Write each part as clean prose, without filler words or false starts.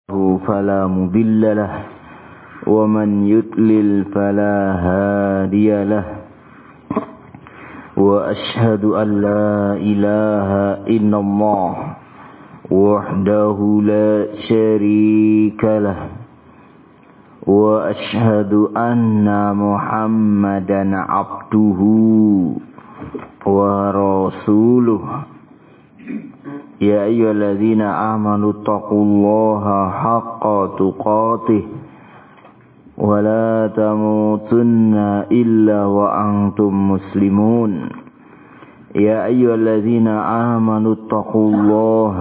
فلا مضل له ومن يضلل فلا هادي له وأشهد أن لا إله إلا الله وحده لا شريك له وأشهد أن محمدا عبده ورسوله يا أيها الذين آمنوا اتقوا الله حق تقاته ولا تموتن إلا وأنتم مسلمون يا أيها الذين آمنوا اتقوا الله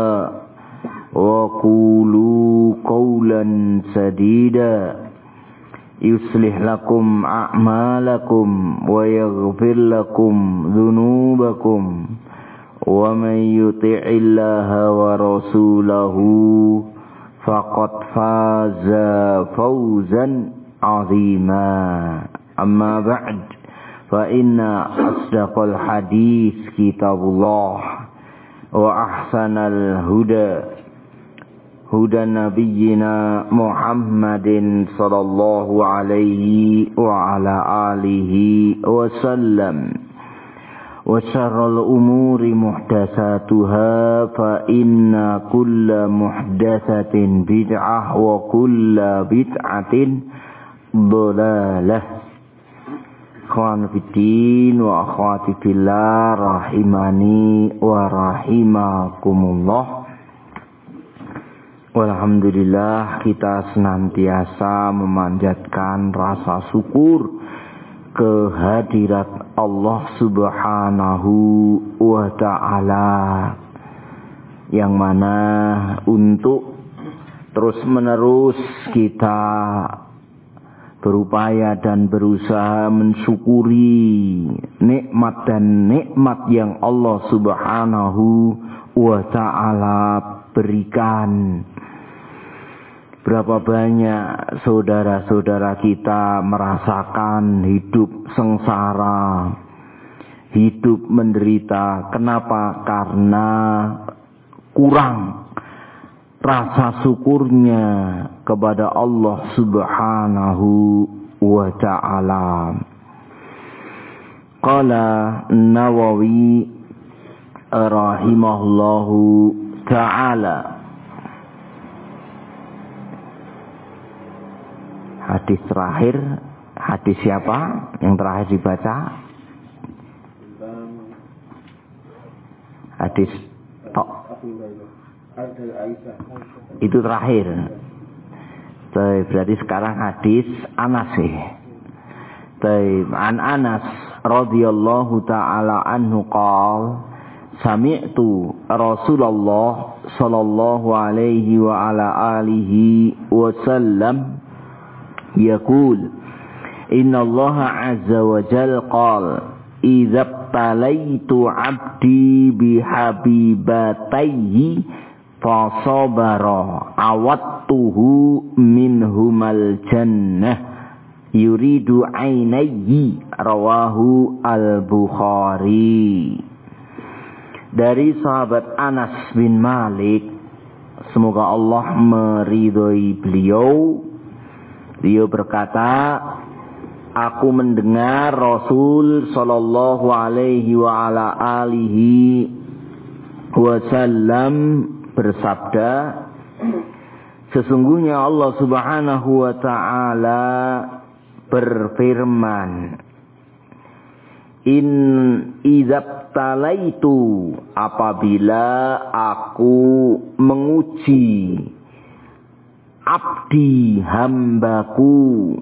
وقولوا قولا سديدا يصلح لكم أعمالكم ويغفر لكم ذنوبكم ومن يطع الله ورسوله فقد فاز فوزا عظيما أما بعد فإن أصدق الحديث كتاب الله وأحسن الهدى هدى نبينا محمد صلى الله عليه وعلى آله وسلم وشر الأمور محدثاتها فإن كل محدثة بدعة وكل بدعة ضلالة. Ikhwan fiddin wa akhwati fillah rahimani wa rahimakumullah. Alhamdulillah, kita senantiasa memanjatkan rasa syukur kehadirat Allah Subhanahu wa ta'ala, yang mana untuk terus menerus kita berupaya dan berusaha mensyukuri nikmat dan nikmat yang Allah Subhanahu wa ta'ala berikan. Berapa banyak saudara-saudara kita merasakan hidup sengsara, hidup menderita. Kenapa? Karena kurang rasa syukurnya kepada Allah Subhanahu wa ta'ala. Qala Nawawi rahimahullahu ta'ala, hadis terakhir, hadis siapa yang terakhir dibaca? Hadis tok. Itu terakhir. Berarti sekarang hadis Anas sih. An Anas radhiyallahu ta'ala anhu qala sami'tu Rasulullah sallallahu alaihi wa ala alihi wasallam yaqul inna Allah azza wa jalla qala idza talaitu 'abdi bihabibatayhi fa sabara awattuhu minhumal jannah yuridu 'ainayhi rawahu al-Bukhari. Dari sahabat Anas bin Malik, semoga Allah meridhoi beliau. Beliau berkata, aku mendengar Rasul sallallahu alaihi wa ala alihi wasallam bersabda, sesungguhnya Allah Subhanahu wa ta'ala berfirman, in idzabtalaitu, apabila aku menguji abdi hambaku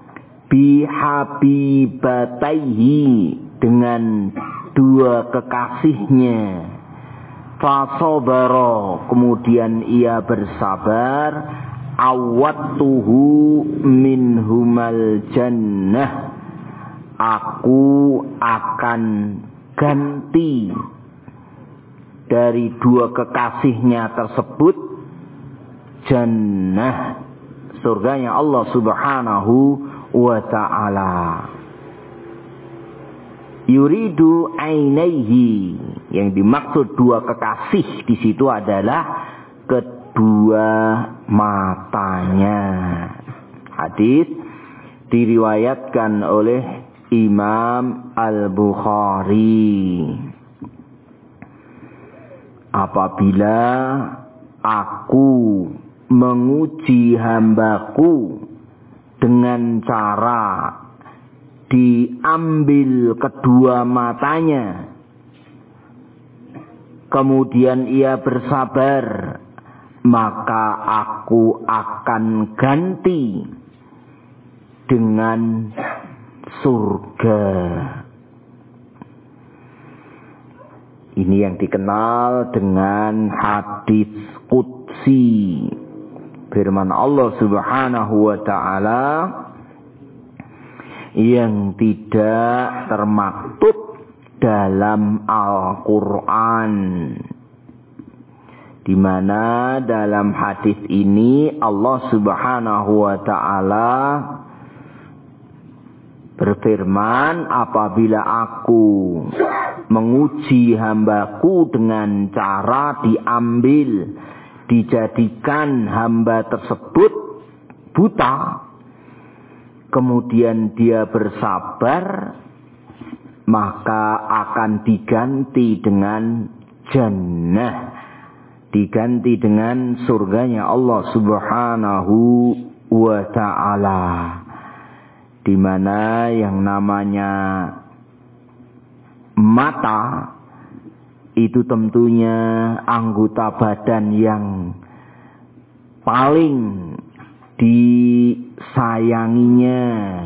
bihabibataihi dengan dua kekasihnya, fasobaro, kemudian ia bersabar, awattuhu minhumal jannah, aku akan ganti dari dua kekasihnya tersebut jannah, surganya Allah Subhanahu wa ta'ala. Yuridu ainaihi, yang dimaksud dua kekasih di situ adalah kedua matanya. Hadis diriwayatkan oleh Imam Al-Bukhari. Apabila aku menguji hambaku dengan cara diambil kedua matanya, kemudian ia bersabar, maka aku akan ganti dengan surga. Ini yang dikenal dengan hadis qudsi. Firman Allah Subhanahu wa ta'ala yang tidak termaktub dalam Al-Quran, di mana dalam hadis ini Allah Subhanahu wa ta'ala berfirman, apabila aku menguji hambaku dengan cara dijadikan hamba tersebut buta, kemudian dia bersabar, maka akan diganti dengan jannah, diganti dengan surganya Allah Subhanahu wa ta'ala, di mana yang namanya mata itu tentunya anggota badan yang paling disayanginya,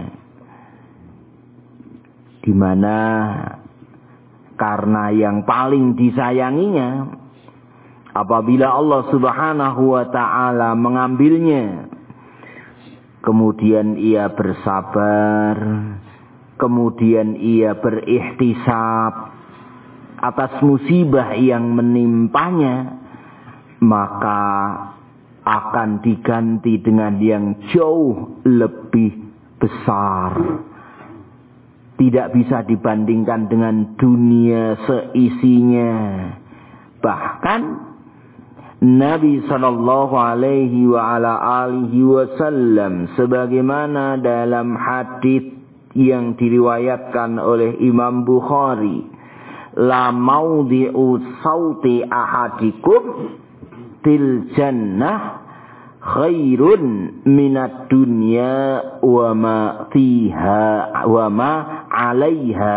di mana karena yang paling disayanginya, apabila Allah Subhanahu wa ta'ala mengambilnya, kemudian ia bersabar, kemudian ia berihtisab atas musibah yang menimpanya, maka akan diganti dengan yang jauh lebih besar. Tidak bisa dibandingkan dengan dunia seisinya. Bahkan Nabi sallallahu alaihi wa ala alihi wasallam sebagaimana dalam hadis yang diriwayatkan oleh Imam Bukhari, la maudhi'u sauti ahadikum til jannah khairun minad dunya wa ma fiha wa ma 'alaiha.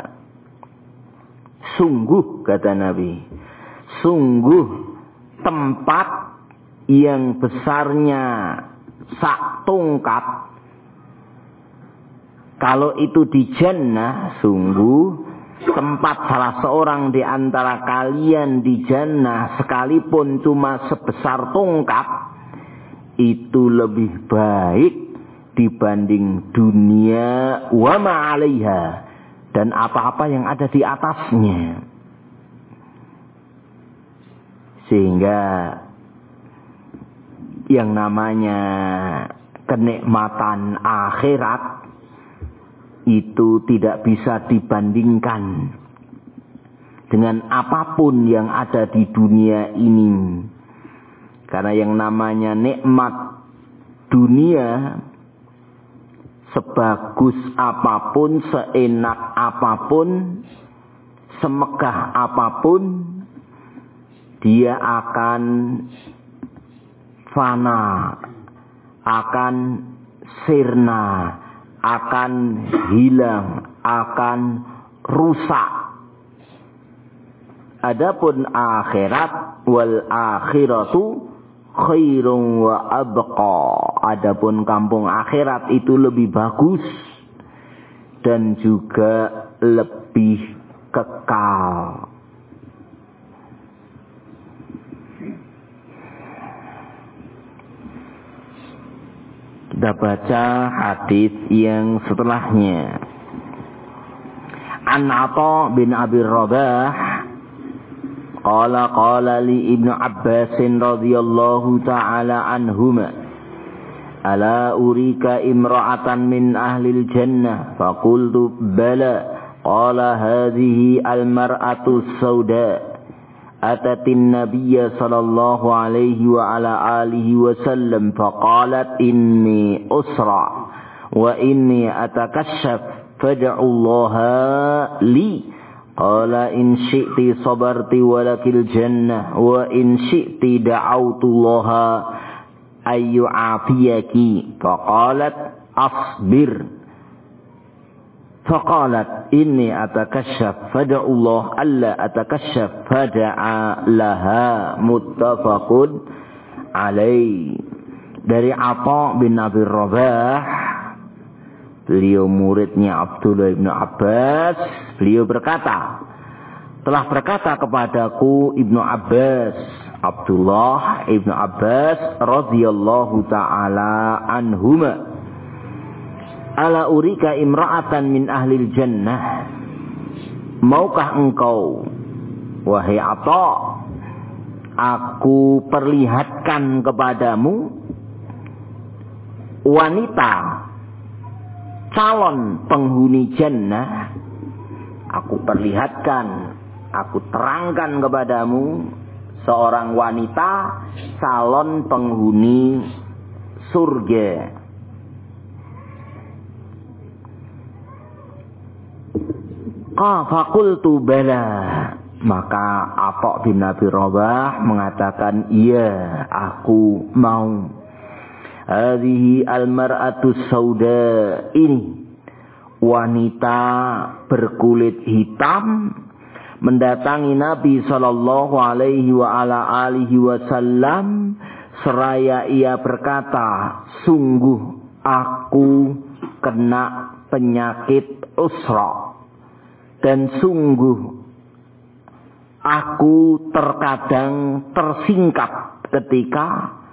Sungguh, kata Nabi, sungguh tempat yang besarnya sak tongkat, kalau itu di jannah, sungguh tempat salah seorang di antara kalian di jannah sekalipun cuma sebesar tongkat, itu lebih baik dibanding dunia wa ma 'alaiha, dan apa-apa yang ada di atasnya. Sehingga yang namanya kenikmatan akhirat itu tidak bisa dibandingkan dengan apapun yang ada di dunia ini. Karena yang namanya nikmat dunia, sebagus apapun, seenak apapun, semegah apapun, dia akan fana, akan sirna, akan hilang, akan rusak. Adapun akhirat, wal akhiratu khairun wa abqa. Adapun kampung akhirat itu lebih bagus dan juga lebih kekal. Kita baca hadis yang setelahnya. An Atha bin Abi Rabah qala li Ibnu Abbas radhiyallahu ta'ala anhuma, ala urika imra'atan min ahlil jannah, faqultu bala, qala hadhihi al-mar'atu as-sauda atatin nabiyya sallallahu alaihi wa ala alihi wasallam faqalat inni usra wa inni atakashaf fad'ullaha li qala in syi'ti sabarti walakil jannah wa in syi'ti da'autullaha ayyu'afiyaki faqalat asbir faqalat inni atakashaf fada'ullah alla atakashaf fada'a laha muttafaqun alaih. Dari Atha bin Abi Rabah, beliau muridnya Abdullah bin Abbas, beliau berkata, telah berkata kepadaku Ibnu Abbas, Abdullah Ibnu Abbas radhiyallahu ta'ala anhuma, ala urika imra'atan min ahlil jannah, maukah engkau wahai Atha, aku perlihatkan kepadamu wanita calon penghuni jannah. Aku perlihatkan, aku terangkan kepadamu seorang wanita calon penghuni surga. Faqultu bala, maka Atha bin Abi Rabah mengatakan, iya, aku mau. Hadhihi almar'atu sauda, ini wanita berkulit hitam mendatangi Nabi sallallahu alaihi wa ala alihi wasallam seraya ia berkata, sungguh aku kena penyakit usra, dan sungguh aku terkadang tersingkap ketika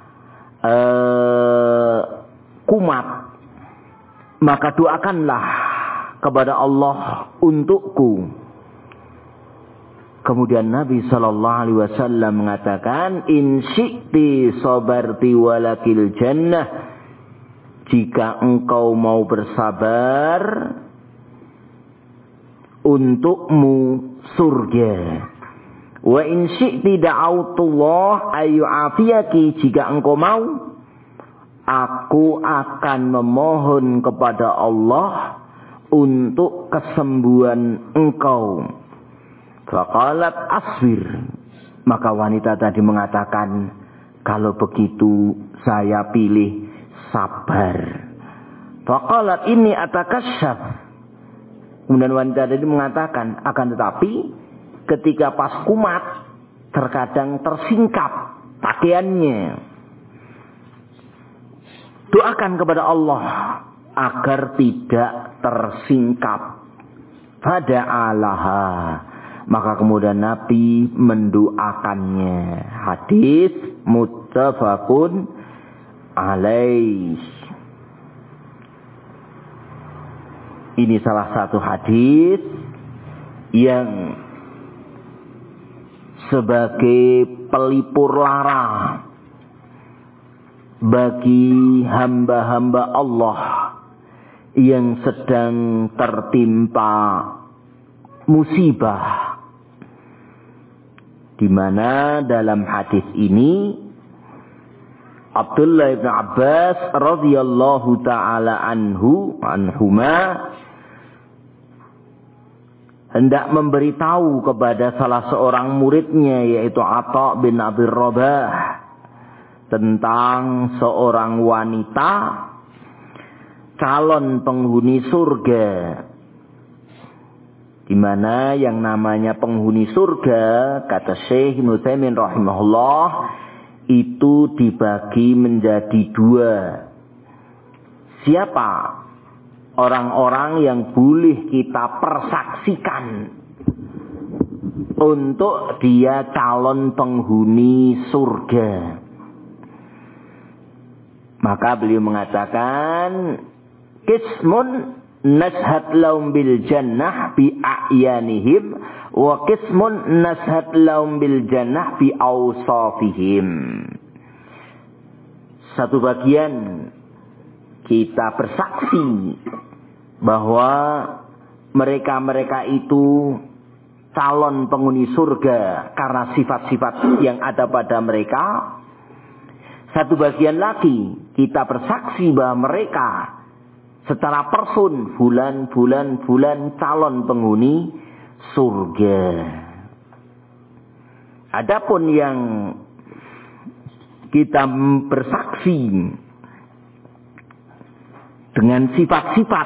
kumat. Maka doakanlah kepada Allah untukku. Kemudian Nabi sallallahu alaihi wasallam mengatakan, in syi'ti sabarti walakil jannah, jika engkau mau bersabar, untukmu surga. Wa in syi'ti da'autullah ayyu'afiyaki, jika engkau mau, aku akan memohon kepada Allah untuk kesembuhan engkau. Faqalat asbir, maka wanita tadi mengatakan, kalau begitu saya pilih sabar. Faqalat inni atakashaf, kemudian wanita tadi mengatakan, akan tetapi ketika pas kumat terkadang tersingkap pakaiannya. Doakan kepada Allah agar tidak tersingkap. Fada'alaha, maka kemudian Nabi mendoakannya. Hadis muttafaqun alaih. Ini salah satu hadis yang sebagai pelipur lara bagi hamba-hamba Allah yang sedang tertimpa musibah, di mana dalam hadis ini Abdullah bin Abbas radhiyallahu taala anhuma hendak memberitahu kepada salah seorang muridnya, yaitu Atha bin Abi Rabah, tentang seorang wanita calon penghuni surga, di mana yang namanya penghuni surga, kata Syekh Ibnu Utsaimin rahimahullah, itu dibagi menjadi dua. Siapa orang-orang yang boleh kita persaksikan untuk dia calon penghuni surga? Maka beliau mengatakan, qismun nashhad lahum bil jannah bi a'yanihim wa qismun nashhad lahum bil jannah bi awsafihim. Satu bagian kita bersaksi bahwa mereka-mereka itu calon penghuni surga karena sifat-sifat yang ada pada mereka. Satu bagian lagi kita bersaksi bahwa mereka secara person bulan calon penghuni surga. Adapun yang kita bersaksi dengan sifat-sifat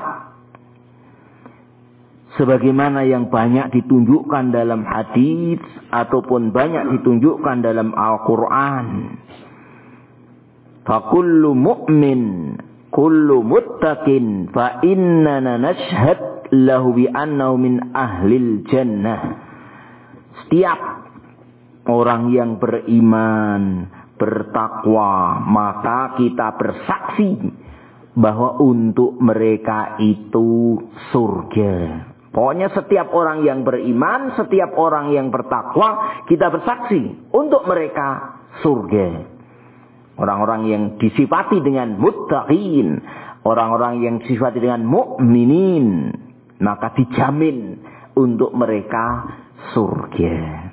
sebagaimana yang banyak ditunjukkan dalam hadis ataupun banyak ditunjukkan dalam Al-Quran. Fakullu mu'min kullu muttaqin fa innana nashhad lahu bi annahu min ahlil jannah. Setiap orang yang beriman, bertakwa, maka kita bersaksi bahwa untuk mereka itu surga. Pokoknya setiap orang yang beriman, setiap orang yang bertakwa, kita bersaksi untuk mereka surga. Orang-orang yang disifati dengan muttaqin, orang-orang yang disifati dengan mukminin, maka dijamin untuk mereka surga.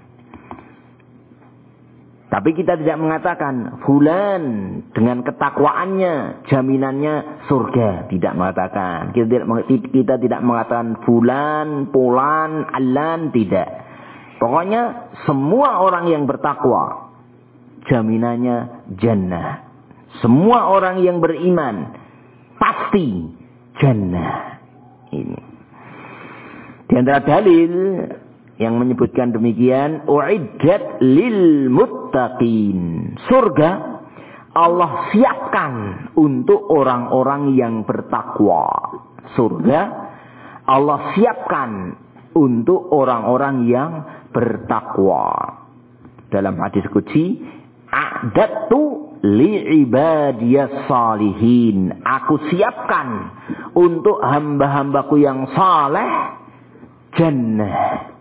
Tapi kita tidak mengatakan fulan dengan ketakwaannya jaminannya surga, tidak mengatakan. Kita tidak mengatakan fulan, pulan, alan, tidak. Pokoknya semua orang yang bertakwa jaminannya jannah. Semua orang yang beriman pasti jannah. Ini di antara dalil yang menyebutkan demikian, uiddat lil muttaqin. Surga Allah siapkan untuk orang-orang yang bertakwa. Surga Allah siapkan untuk orang-orang yang bertakwa. Dalam hadis qudsi, a'dadtu li'ibadiyas salihin. Aku siapkan untuk hamba-hambaku yang saleh jannah.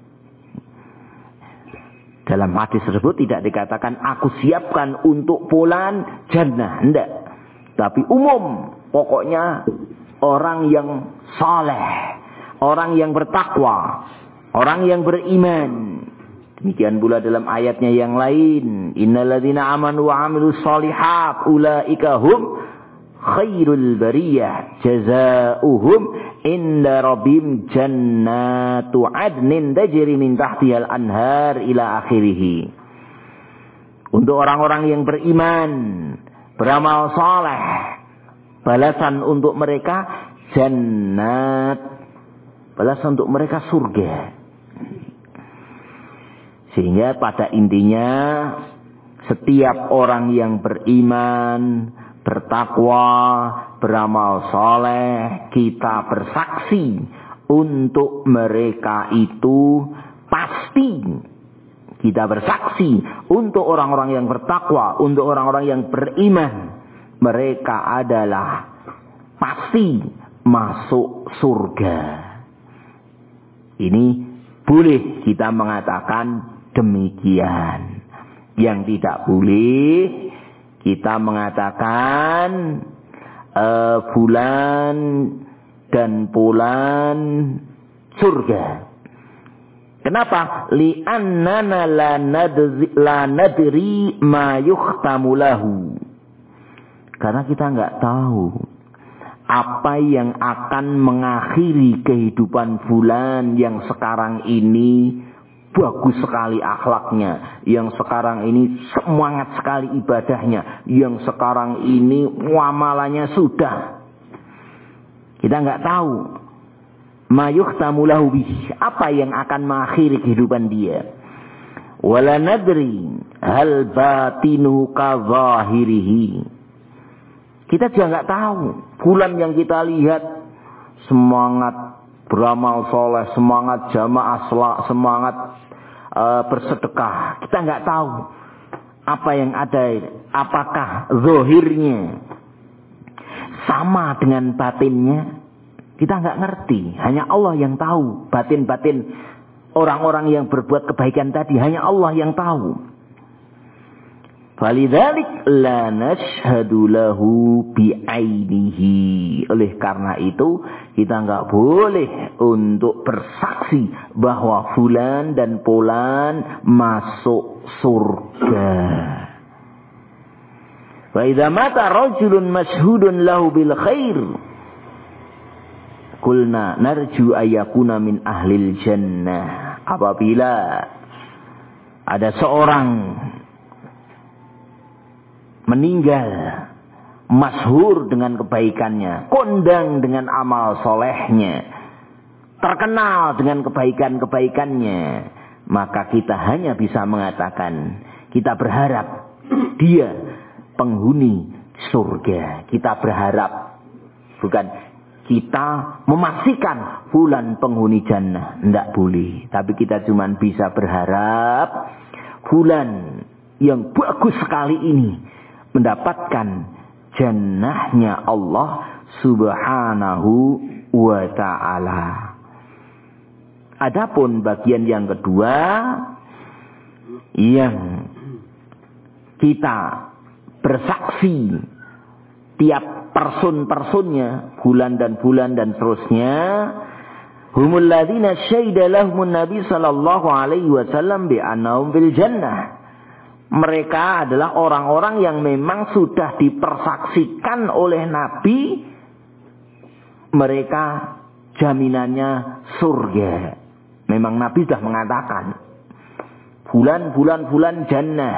Dalam hadis tersebut tidak dikatakan aku siapkan untuk fulan jannah, enggak. Tapi umum, pokoknya orang yang saleh, orang yang bertakwa, orang yang beriman. Demikian pula dalam ayatnya yang lain, innalladzina amanu wa 'amilus shalihat ulaika hum khairul bariyah jazaohum inda rabbim jannatu adnin tajri min tahtihal anhar ila akhirih. Untuk orang-orang yang beriman, beramal saleh, balasan untuk mereka jannat, balasan untuk mereka surga. Sehingga pada intinya setiap orang yang beriman, bertakwa, beramal soleh, kita bersaksi untuk mereka itu pasti. Kita bersaksi untuk orang-orang yang bertakwa, untuk orang-orang yang beriman, mereka adalah pasti masuk surga. Ini boleh kita mengatakan demikian. Yang tidak boleh kita mengatakan fulan dan pulan surga. Kenapa? Li'annana la nadri ma yukhtamu lahu. Karena kita nggak tahu apa yang akan mengakhiri kehidupan fulan yang sekarang ini bagus sekali akhlaknya, yang sekarang ini semangat sekali ibadahnya, yang sekarang ini muamalahnya sudah. Kita nggak tahu ma yukhtamu lahu bih, apa yang akan mengakhiri kehidupan dia. Wala nadri hal batinu ka zahirihi. Kita juga nggak tahu bulan yang kita lihat semangat beramal soleh, semangat jamaah, semangat bersedekah. Kita nggak tahu apa yang ada, apakah zahirnya sama dengan batinnya. Kita nggak ngerti. Hanya Allah yang tahu batin-batin orang-orang yang berbuat kebaikan tadi. Hanya Allah yang tahu. Falidzalik la nashhadu lahu bi'ainihi. Oleh karena itu, kita enggak boleh untuk bersaksi bahwa fulan dan fulan masuk surga. Wa idza mata rajulun mashhudun lahu bil khair, qulna narju ayyakuna min ahlil jannah. Apabila ada seorang meninggal masyhur dengan kebaikannya, kondang dengan amal solehnya, terkenal dengan kebaikan-kebaikannya, maka kita hanya bisa mengatakan kita berharap dia penghuni surga. Kita berharap, bukan kita memastikan fulan penghuni jannah. Tidak boleh. Tapi kita cuma bisa berharap fulan yang bagus sekali ini mendapatkan jannahnya Allah subhanahu wa ta'ala. Adapun bagian yang kedua, yang kita bersaksi tiap person-personnya, bulan dan seterusnya, humul ladzina syahida lahumun nabi sallallahu alaihi wasallam bi annahum fil jannah. Mereka adalah orang-orang yang memang sudah dipersaksikan oleh Nabi, mereka jaminannya surga. Memang Nabi sudah mengatakan bulan jannah,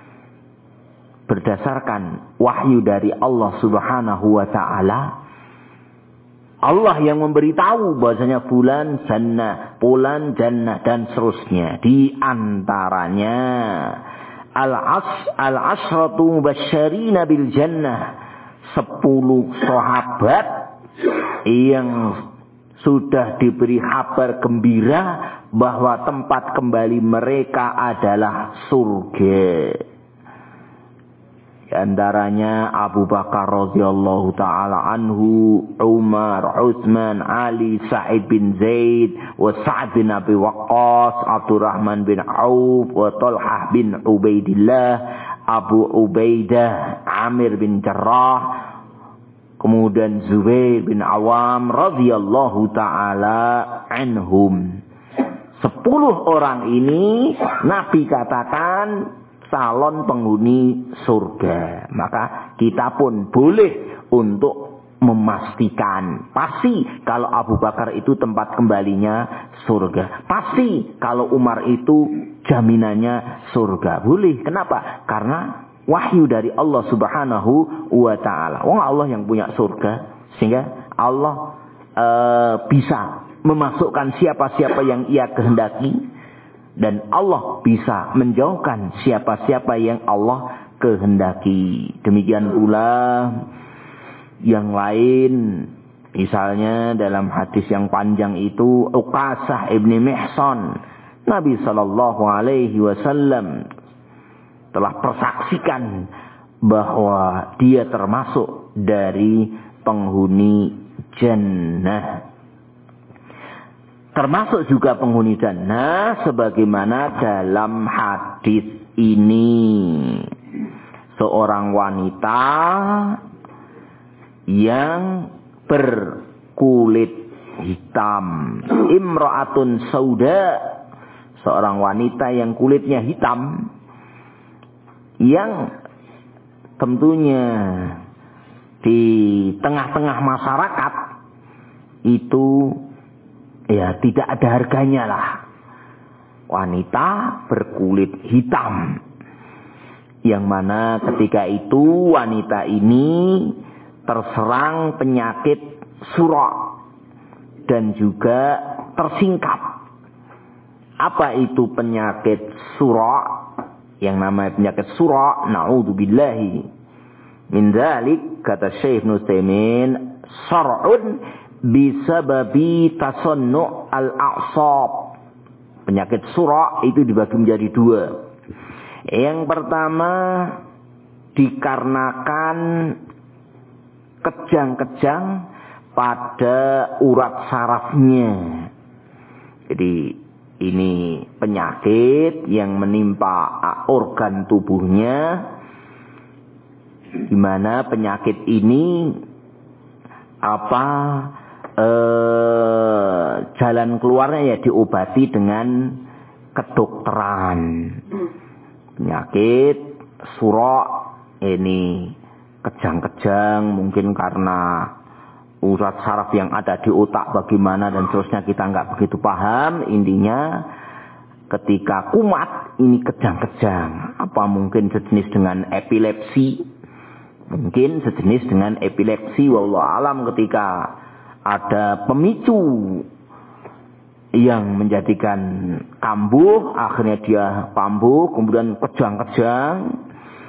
berdasarkan wahyu dari Allah subhanahu wa ta'ala. Allah yang memberitahu bahwasanya bulan jannah dan seterusnya. Di antaranya al-ashratu mubasysyirina bil jannah, 10 sahabat yang sudah diberi kabar gembira bahwa tempat kembali mereka adalah surga. Di antaranya Abu Bakar radhiyallahu taala anhu, Umar, Utsman, Ali, Sa'id bin Zaid, wa Sa'ad bin Abi Waqqas, Abdurrahman bin Auf, wa Talhah bin Ubaidillah, Abu Ubaidah, Amir bin Jarrah, kemudian Zubair bin Awam radhiyallahu taala anhum. 10 orang ini Nabi katakan calon penghuni surga. Maka kita pun boleh untuk memastikan. Pasti kalau Abu Bakar itu tempat kembalinya surga. Pasti kalau Umar itu jaminannya surga. Boleh. Kenapa? Karena wahyu dari Allah subhanahu wa ta'ala. Allah yang punya surga. Sehingga Allah bisa memasukkan siapa-siapa yang ia kehendaki. Dan Allah bisa menjauhkan siapa-siapa yang Allah kehendaki. Demikian pula yang lain. Misalnya dalam hadis yang panjang itu, Uqasah ibni Mihsan, Nabi SAW telah persaksikan bahwa dia termasuk dari penghuni jannah. Termasuk juga penghuni jannah sebagaimana dalam hadis ini. Seorang wanita yang berkulit hitam. Imra'atun sauda. Seorang wanita yang kulitnya hitam. Yang tentunya di tengah-tengah masyarakat itu ya tidak ada harganya lah. Wanita berkulit hitam. Yang mana ketika itu wanita ini terserang penyakit surah. Dan juga tersingkap. Apa itu penyakit surah? Yang namanya penyakit surah. Na'udzubillahi min dzalik, kata Syekh Nusaimin, sar'un bisababi tasannu' al-a'sab. Penyakit surah itu dibagi menjadi 2. Yang pertama dikarenakan kejang-kejang pada urat sarafnya. Jadi ini penyakit yang menimpa organ tubuhnya di mana penyakit ini jalan keluarnya ya diobati dengan kedokteran. Penyakit surok ini kejang-kejang mungkin karena urat saraf yang ada di otak bagaimana dan seterusnya kita nggak begitu paham. Intinya ketika kumat ini kejang-kejang, apa mungkin sejenis dengan epilepsi, mungkin sejenis dengan epilepsi, wallahu alam. Ketika ada pemicu yang menjadikan kambuh, akhirnya dia kambuh kemudian kejang-kejang.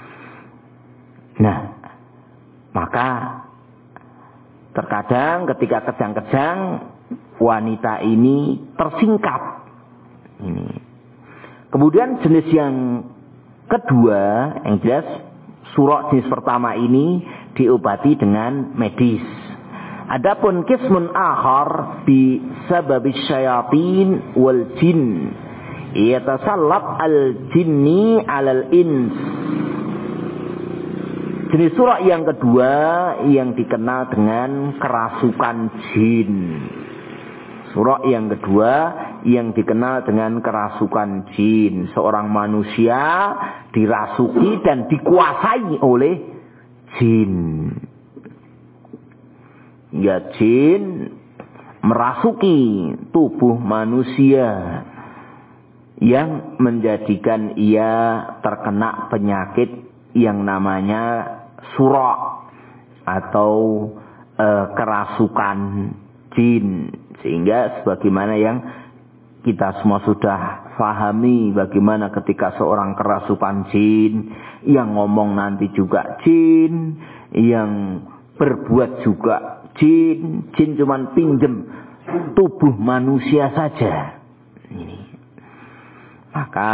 Nah, maka terkadang ketika kejang-kejang wanita ini tersingkap. Ini. Kemudian jenis yang kedua, yang jelas surah jenis pertama ini diobati dengan medis. Adapun kismun akhar bi sababis syayatin wal jin yatasallab al jinni alal ins. Jenis surah yang kedua yang dikenal dengan kerasukan jin. Surah yang kedua yang dikenal dengan kerasukan jin. Seorang manusia dirasuki dan dikuasai oleh jin. Ya, jin merasuki tubuh manusia yang menjadikan ia terkena penyakit yang namanya surah atau kerasukan jin. Sehingga sebagaimana yang kita semua sudah pahami, bagaimana ketika seorang kerasukan jin, yang ngomong nanti juga jin, yang berbuat juga jin. Jin cuman pinjem tubuh manusia saja. Ini. Maka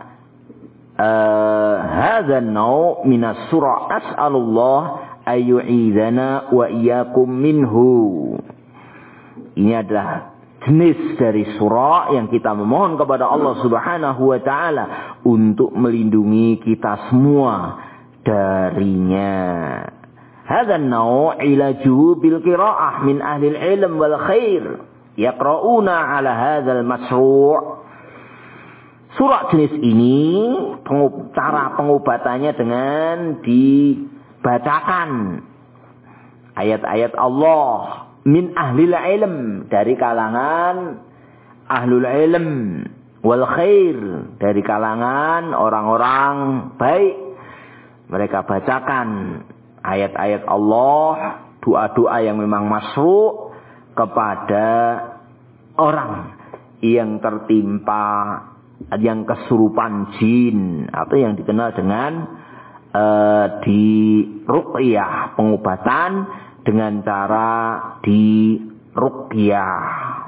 hadza an-naw' min as-surah as'alullah ayyu'idana wa iyyakum minhu. Ini adalah jenis dari surah yang kita memohon kepada Allah Subhanahu wa taala untuk melindungi kita semua darinya. Hadza an-naw' ilaju bil qira'ah min ahli al-ilm wal khair yaqra'una 'ala hadzal masru'. Surah jenis ini cara pengobatannya dengan dibacakan ayat-ayat Allah min ahlil ilm, dari kalangan ahlul ilm, wal khair, dari kalangan orang-orang baik. Mereka bacakan ayat-ayat Allah, doa-doa yang memang masru' kepada orang yang tertimpa, yang kesurupan jin, atau yang dikenal dengan di ruqyah, pengobatan dengan cara di ruqyah.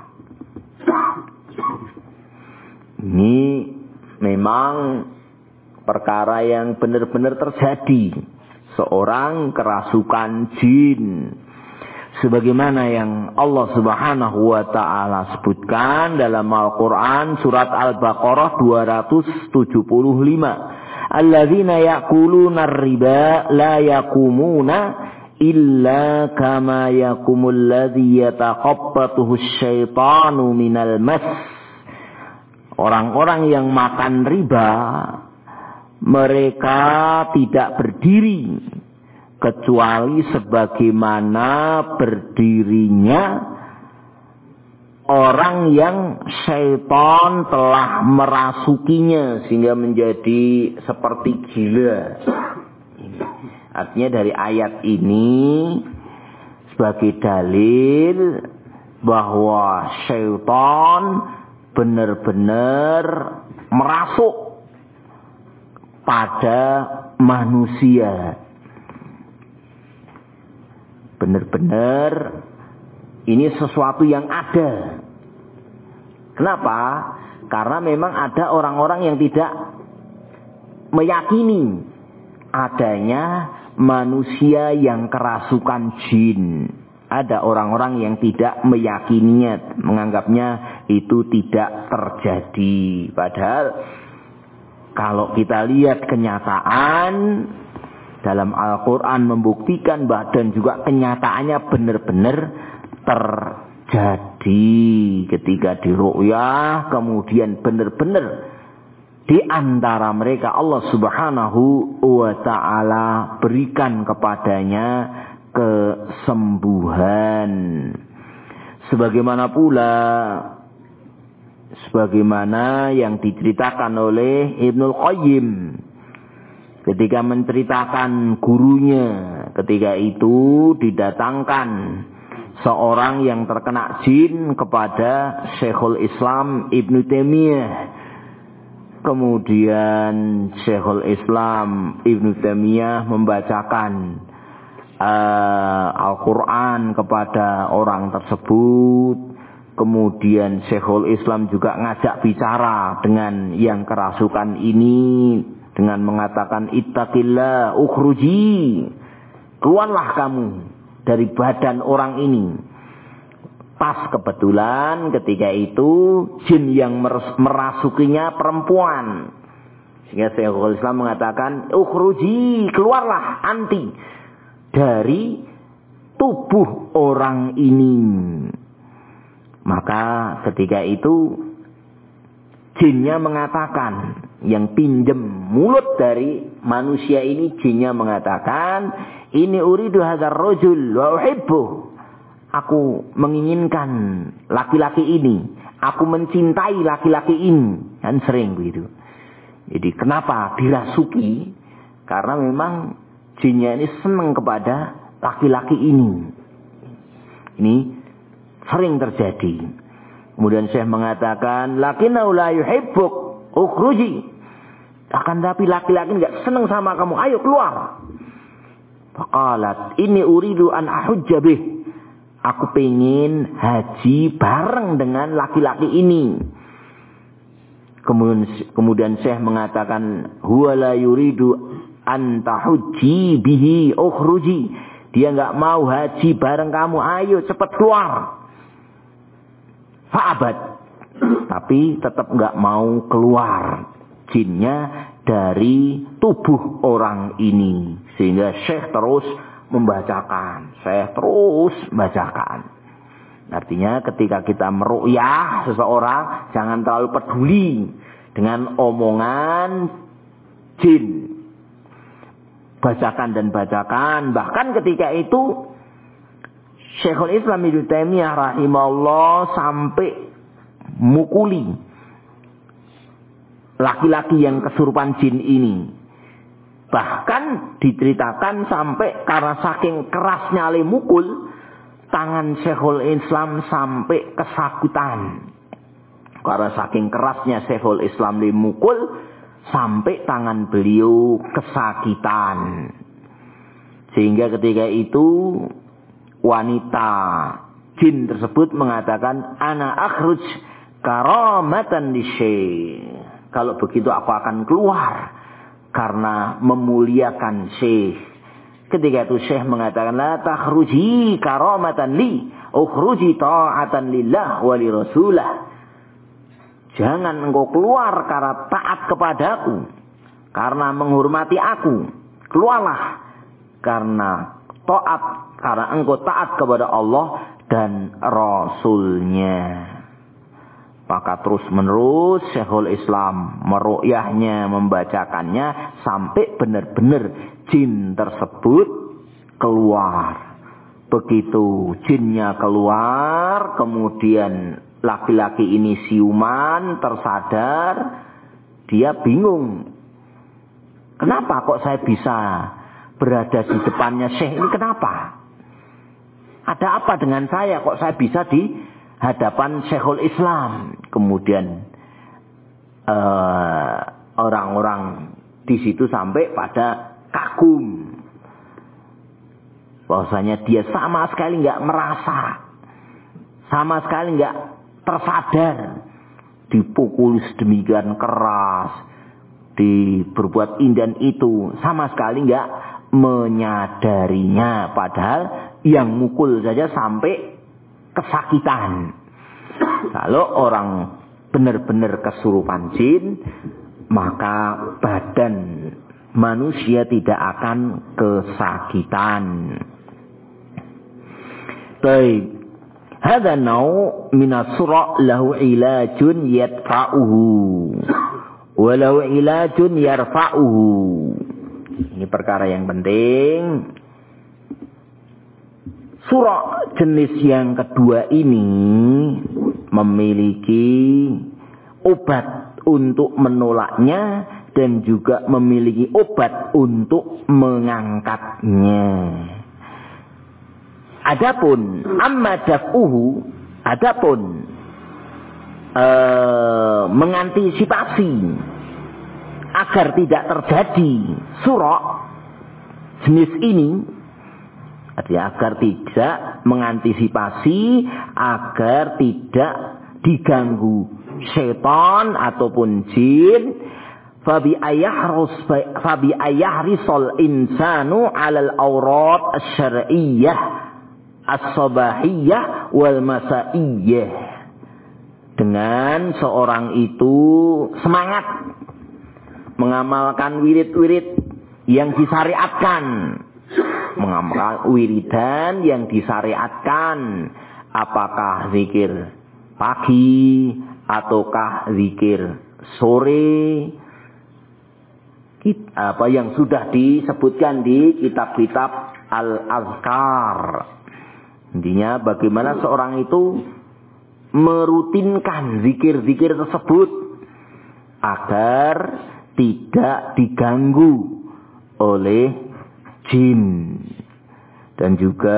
Ini memang perkara yang benar-benar terjadi, seorang kerasukan jin. Sebagaimana yang Allah Subhanahu wa taala sebutkan dalam Al-Qur'an surat Al-Baqarah 275. Alladzina ya'kuluna ar-riba la yaqumuna illa kama yaqumul ladzi yataqabbathu asyaitanu minal mas. Orang-orang yang makan riba mereka tidak berdiri kecuali sebagaimana berdirinya orang yang syaitan telah merasukinya sehingga menjadi seperti gila. Artinya dari ayat ini sebagai dalil bahwa syaitan benar-benar merasuk pada manusia. Benar-benar ini sesuatu yang ada. Kenapa? Karena memang ada orang-orang yang tidak meyakini adanya manusia yang kerasukan jin. Ada orang-orang yang tidak meyakininya, menganggapnya itu tidak terjadi. Padahal kalau kita lihat kenyataan, dalam Al-Quran membuktikan dan juga kenyataannya benar-benar terjadi ketika diru'yah, kemudian benar-benar di antara mereka Allah Subhanahu wa ta'ala berikan kepadanya kesembuhan. Sebagaimana yang diceritakan oleh Ibnul Qayyim ketika menceritakan gurunya, ketika itu didatangkan seorang yang terkena jin kepada Syekhul Islam Ibnu Taimiyah. Kemudian Syekhul Islam Ibnu Taimiyah membacakan Al-Quran kepada orang tersebut. Kemudian Syekhul Islam juga ngajak bicara dengan yang kerasukan ini dengan mengatakan ittaqillah ukhruji, keluarlah kamu dari badan orang ini. Pas kebetulan ketika itu jin yang merasukinya perempuan. Sehingga Syekhul Islam mengatakan, ukhruji, keluarlah anti dari tubuh orang ini. Maka ketika itu jinnya mengatakan, yang pinjem mulut dari manusia ini, jinnya mengatakan, ini uridu hadzal rajul wa uhibbu. Aku menginginkan laki-laki ini. Aku mencintai laki-laki ini. Kan sering begitu. Jadi kenapa dirasuki? Karena memang jinnya ini senang kepada laki-laki ini. Ini sering terjadi. Kemudian Syekh mengatakan, lakinnahu la yuhibbuk, ukhruji. Akan tapi laki-laki enggak senang sama kamu. Ayo keluar. Faqalat, ini uridu an ahujja bih. Aku pengen haji bareng dengan laki-laki ini. Kemudian Syekh mengatakan, huwa la yuridu an tahujji bihi ukhruji. Dia enggak mau haji bareng kamu. Ayo cepat keluar. Fa'abad. Tapi tetap enggak mau keluar jinnya dari tubuh orang ini. Sehingga Syekh terus membacakan. Syekh terus bacakan. Artinya ketika kita meru'yah seseorang, jangan terlalu peduli dengan omongan jin. Bacakan dan bacakan. Bahkan ketika itu Syekhul Islam Ibnu Taimiyah rahimahullah sampai mukuli laki-laki yang kesurupan jin ini. Bahkan diceritakan sampai karena saking kerasnya oleh mukul, tangan Syekhul Islam sampai kesakitan. Karena saking kerasnya Syekhul Islam dimukul, sampai tangan beliau kesakitan. Sehingga ketika itu wanita jin tersebut mengatakan, ana akhruj karamatan lisyekh. Kalau begitu aku akan keluar karena memuliakan Syekh. Ketika itu Syekh mengatakan, la takhruji karamatan li, ukhruji ta'atan lillah wa li rasulah. Jangan engkau keluar karena taat kepadaku, karena menghormati aku. Keluarlah karena taat, karena engkau taat kepada Allah dan Rasulnya. Maka terus menerus Syekhul Islam meru'yahnya, membacakannya sampai benar-benar jin tersebut keluar. Begitu jinnya keluar, kemudian laki-laki ini siuman, tersadar, dia bingung. Kenapa kok saya bisa berada di depannya Syekh ini, kenapa? Ada apa dengan saya kok saya bisa di hadapan Syekhul Islam? Kemudian orang-orang di situ sampai pada kagum bahwasanya dia sama sekali nggak merasa, sama sekali nggak tersadar, dipukul sedemikian keras, diberbuat ini dan itu, sama sekali nggak menyadarinya. Padahal yang mukul saja sampai kesakitan. Kalau orang benar-benar kesurupan jin, maka badan manusia tidak akan kesakitan. Baik. Hadza nau' minas sura' lahu ilajun yadfa'uhu wa lahu ilajun yarfa'uhu. Ini perkara yang penting. Sura' jenis yang kedua ini memiliki obat untuk menolaknya dan juga memiliki obat untuk mengangkatnya. Adapun amma daf'uhu, adapun mengantisipasi agar tidak terjadi surah jenis ini, artinya agar tidak mengantisipasi agar tidak diganggu syaitan ataupun jin, fabi ayahrisal insanu 'alal awrat asy-syar'iyyah as-sabahiyah wal masaiyah. Dengan seorang itu semangat mengamalkan wirid-wirid yang disyariatkan, mengamalkan wiridan yang disyariatkan, apakah zikir pagi ataukah zikir sore, apa yang sudah disebutkan di kitab-kitab al-azkar. Intinya bagaimana seorang itu merutinkan zikir-zikir tersebut agar tidak diganggu oleh jin. Dan juga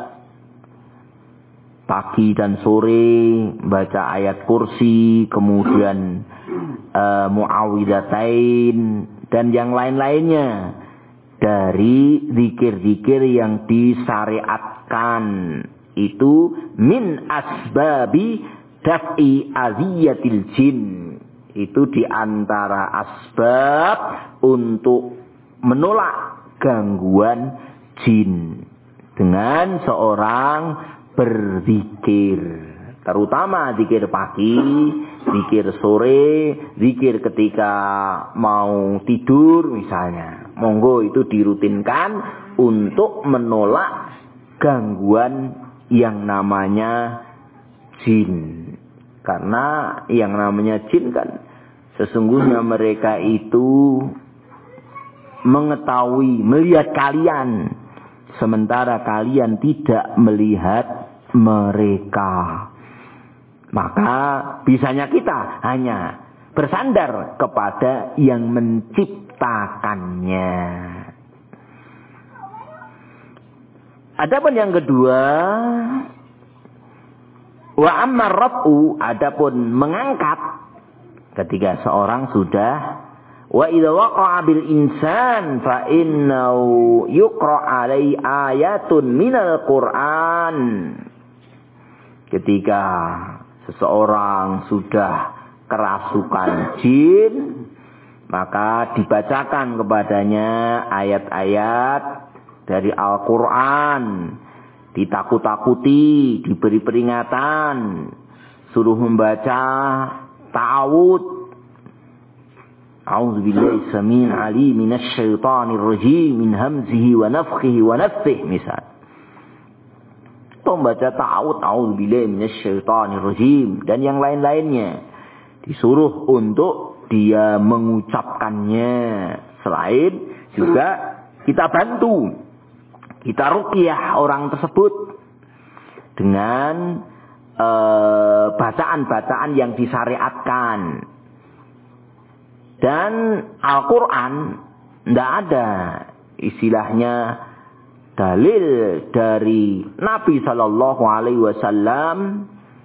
pagi dan sore baca ayat kursi, kemudian muawwidzatain dan yang lain-lainnya dari zikir-zikir yang disyariatkan. Itu min asbabi daf'i aziyatil jin. Itu diantara asbab untuk menolak gangguan jin dengan seorang berzikir, terutama zikir pagi, zikir sore, zikir ketika mau tidur misalnya. Monggo itu dirutinkan untuk menolak gangguan yang namanya jin. Karena yang namanya jin kan sesungguhnya mereka itu mengetahui, melihat kalian, sementara kalian tidak melihat mereka. Maka bisanya kita hanya bersandar kepada yang menciptakannya. Adapun yang kedua, wa amma raf'u, adapun mengangkat ketika seorang sudah, wa idza waqa'a bil insan fa innahu yuqra' alai ayatun minal Qur'an. Ketika seseorang sudah kerasukan jin, maka dibacakan kepadanya ayat-ayat dari Al-Quran, ditakut-takuti, diberi peringatan, suruh membaca ta'awud. A'udzubillahi samii'il 'aliim minasy syaithaanir rajiim min hamzihi wa nafthihi wa nafthihi, misal. Membaca ta'awud, a'udzubillahi minasy syaithaanir rajiim, dan yang lain-lainnya. Disuruh untuk dia mengucapkannya. Selain juga kita bantu, kita ruqyah orang tersebut dengan bacaan-bacaan yang disyariatkan. Dan Al-Quran tidak ada istilahnya dalil dari Nabi Sallallahu Alaihi Wasallam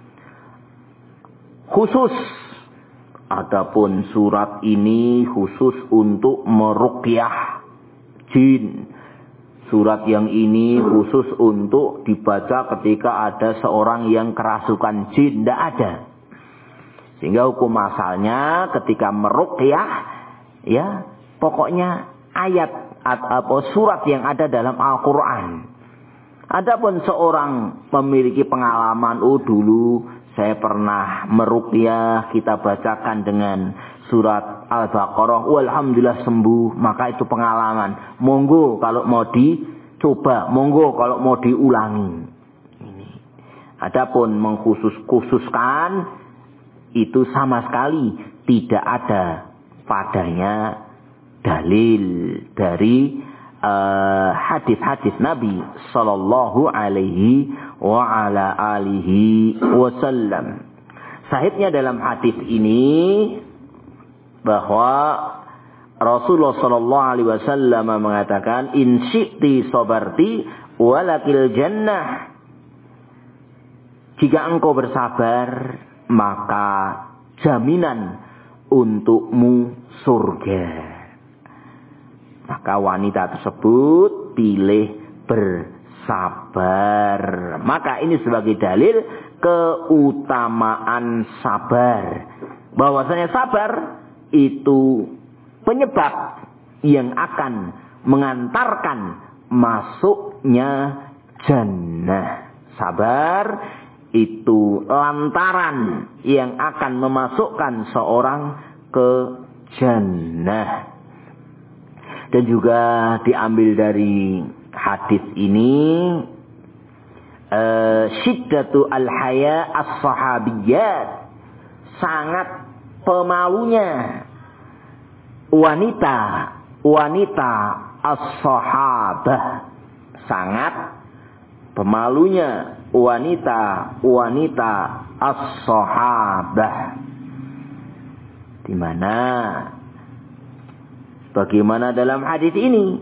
khusus. Adapun surat ini khusus untuk meruqyah jin. Surat yang ini khusus untuk dibaca ketika ada seorang yang kerasukan jin. Tidak ada. Sehingga hukum asalnya ketika meruqyah, ya pokoknya ayat atau surat yang ada dalam Al-Quran. Adapun seorang memiliki pengalaman, dulu saya pernah meruqyah, kita bacakan dengan surat Al-Baqarah, walhamdulillah sembuh, maka itu pengalaman. Monggo kalau mau dicoba, monggo kalau mau diulangi. Ini. Adapun mengkhususkan itu sama sekali tidak ada padanya dalil dari hadis-hadis Nabi sallallahu alaihi wa ala alihi wasallam. Sahihnya dalam hadis ini bahwa Rasulullah sallallahu alaihi wasallam mengatakan, in syi'ti sabarti walakil jannah. Jika engkau bersabar, maka jaminan untukmu surga. Maka wanita tersebut pilih bersabar. Maka ini sebagai dalil keutamaan sabar. Bahwasanya sabar itu penyebab yang akan mengantarkan masuknya jannah. Sabar itu lantaran yang akan memasukkan seorang ke jannah. Dan juga diambil dari hadis ini syiddatu al-haya as-sahabiyyat, sangat pemalunya wanita as-sahabah, sangat pemalunya wanita as-sahabah, di mana bagaimana dalam hadis ini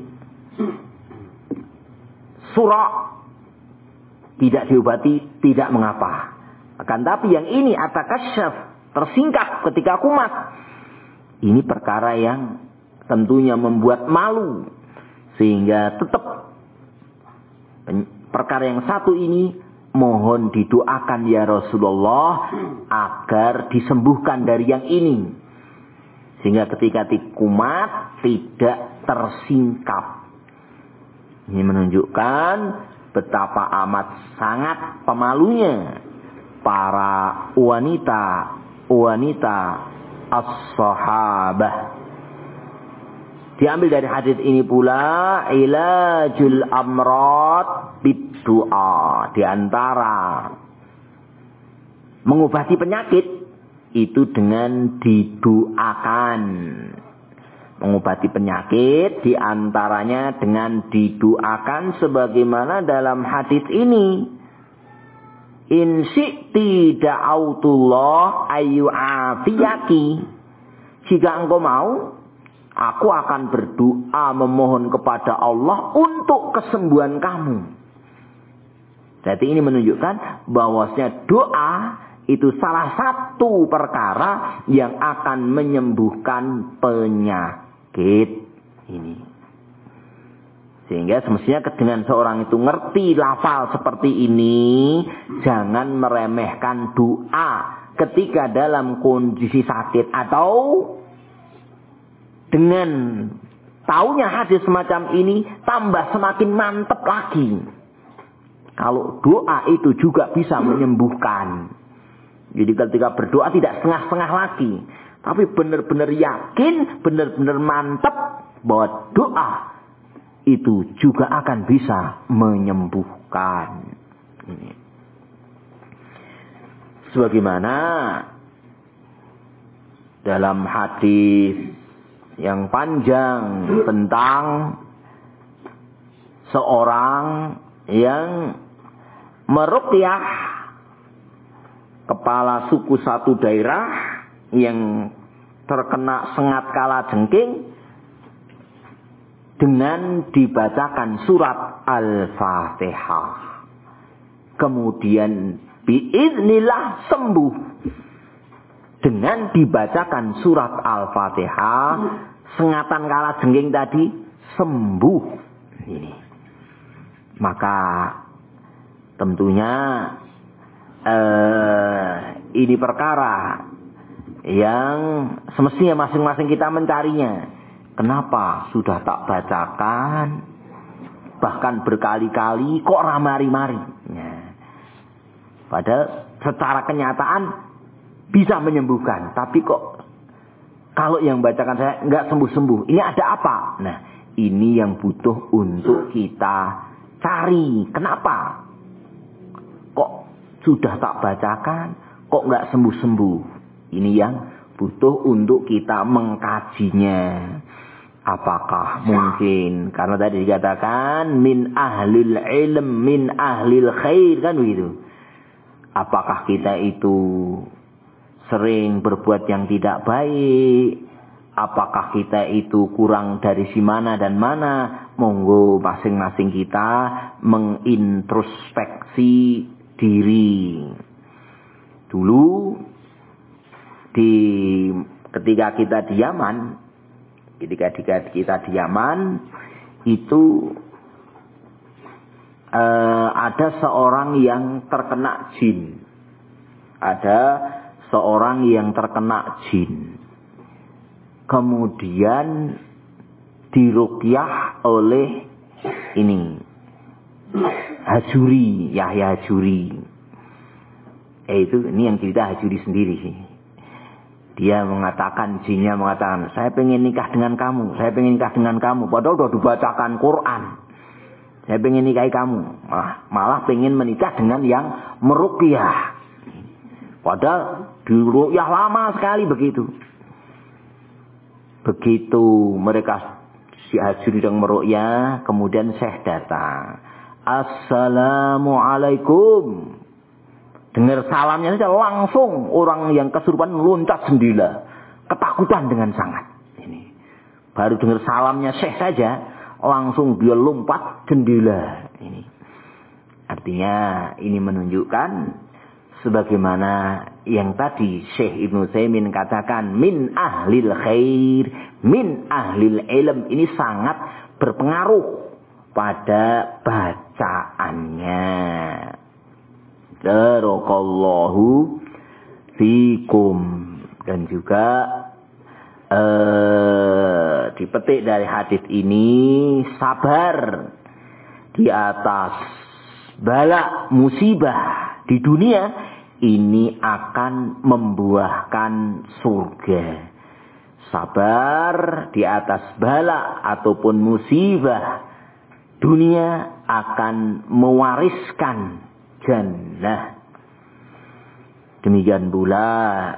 surah tidak diobati tidak mengapa, akan tapi yang ini atakasyaf, tersingkap ketika kumat, ini perkara yang tentunya membuat malu, sehingga tetap perkara yang satu ini mohon didoakan ya Rasulullah agar disembuhkan dari yang ini, sehingga ketika kumat tidak tersingkap. Ini menunjukkan betapa amat sangat pemalunya para wanita as-sahabah. Diambil dari hadis ini pula ilajul amrad bid-du'a, di antara mengobati penyakit itu dengan didoakan. Mengobati penyakit diantaranya dengan didoakan, sebagaimana dalam hadis ini, in syi'ti da'autullah ayyu'afiyaki, jika engkau mau, aku akan berdoa memohon kepada Allah untuk kesembuhan kamu. Jadi ini menunjukkan bahwasanya doa itu salah satu perkara yang akan menyembuhkan penyakit ini. Sehingga semestinya dengan seorang itu ngerti lafal seperti ini, jangan meremehkan doa ketika dalam kondisi sakit, atau dengan taunya hadis semacam ini tambah semakin mantap lagi. Kalau doa itu juga bisa menyembuhkan. Jadi ketika berdoa tidak setengah-setengah lagi, tapi benar-benar yakin, benar-benar mantap bahwa doa itu juga akan bisa menyembuhkan. Ini. Sebagaimana dalam hadis yang panjang tentang seorang yang meruqyah kepala suku satu daerah yang terkena sengat kalajengking dengan dibacakan surat Al-Fatihah. Kemudian biiznillah sembuh dengan dibacakan surat Al-Fatihah, sengatan kalajengking tadi sembuh. Ini. Maka tentunya ini perkara yang semestinya masing-masing kita mencarinya. Kenapa sudah tak bacakan, bahkan berkali-kali, kok ramari-mari? Ya. Padahal secara kenyataan bisa menyembuhkan. Tapi kok kalau yang bacakan saya nggak sembuh-sembuh. Ini ada apa? Nah, ini yang butuh untuk kita cari. Kenapa? Kok sudah tak bacakan, kok nggak sembuh-sembuh? Ini yang butuh untuk kita mengkajinya. Apakah mungkin karena tadi dikatakan min ahlil ilm, min ahlil khair, kan begitu. Apakah kita itu sering berbuat yang tidak baik? Apakah kita itu kurang dari si mana dan mana? Monggo masing-masing kita mengintrospeksi diri. Dulu ketika kita di Yaman, itu ada seorang yang terkena jin. Kemudian diruqyah oleh Hajuri, Yahya Hajuri. Ini yang cerita Hajuri sendiri sih. Dia mengatakan, jinnya mengatakan, saya pengen nikah dengan kamu. Padahal sudah dibacakan Quran. Saya pengen nikahi kamu. Malah pengen menikah dengan yang meruqyah. Padahal diruqyah lama sekali begitu. Begitu mereka si Hajuri yang meruqyah, kemudian Syekh datang. Assalamualaikum. Dengar salamnya saja langsung orang yang kesurupan loncat jendela. Ketakutan dengan sangat. Ini. Baru dengar salamnya Syekh saja, langsung dia lompat jendela. Ini. Artinya ini menunjukkan sebagaimana yang tadi Syekh Ibnu Utsaimin katakan min ahlil khair, min ahlil ilm, ini sangat berpengaruh pada bacaannya. Barakallahu fikum. Dan juga dipetik dari hadis ini, sabar di atas bala musibah di dunia ini akan membuahkan surga. Sabar di atas bala ataupun musibah dunia akan mewariskan jannah. Demikian pula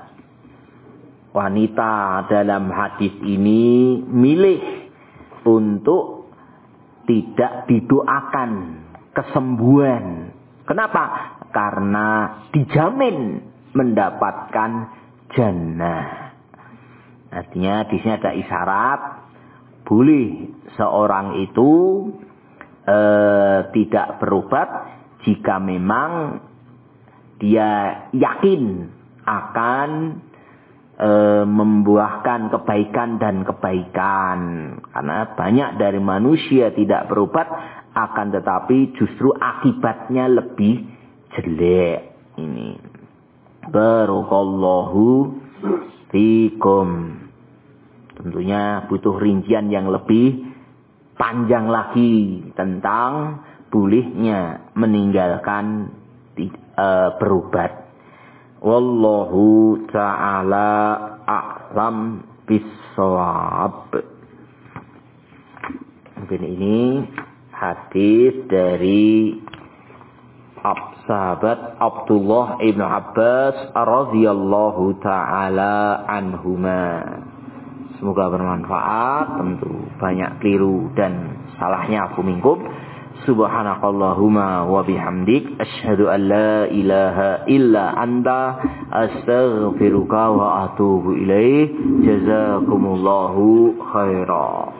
wanita dalam hadis ini milih untuk tidak didoakan kesembuhan. Kenapa? Karena dijamin mendapatkan jannah. Artinya di sini ada isyarat boleh seorang itu tidak berobat jika memang dia yakin akan membuahkan kebaikan dan kebaikan. Karena banyak dari manusia tidak berobat, akan tetapi justru akibatnya lebih jelek. Ini. Barakallahu fikum. Tentunya butuh rincian yang lebih panjang lagi tentang bolehnya meninggalkan berobat. Wallahu ta'ala a'lam bis-shawab. Mungkin ini hadis dari sahabat Abdullah ibn Abbas radhiyallahu ta'ala anhuma. Semoga bermanfaat. Tentu banyak keliru dan salahnya aku minkum. Subhanakallahumma wa bihamdik asyhadu an la ilaha illa anta astaghfiruka wa atubu ilaik. Jazakumullahu khairan.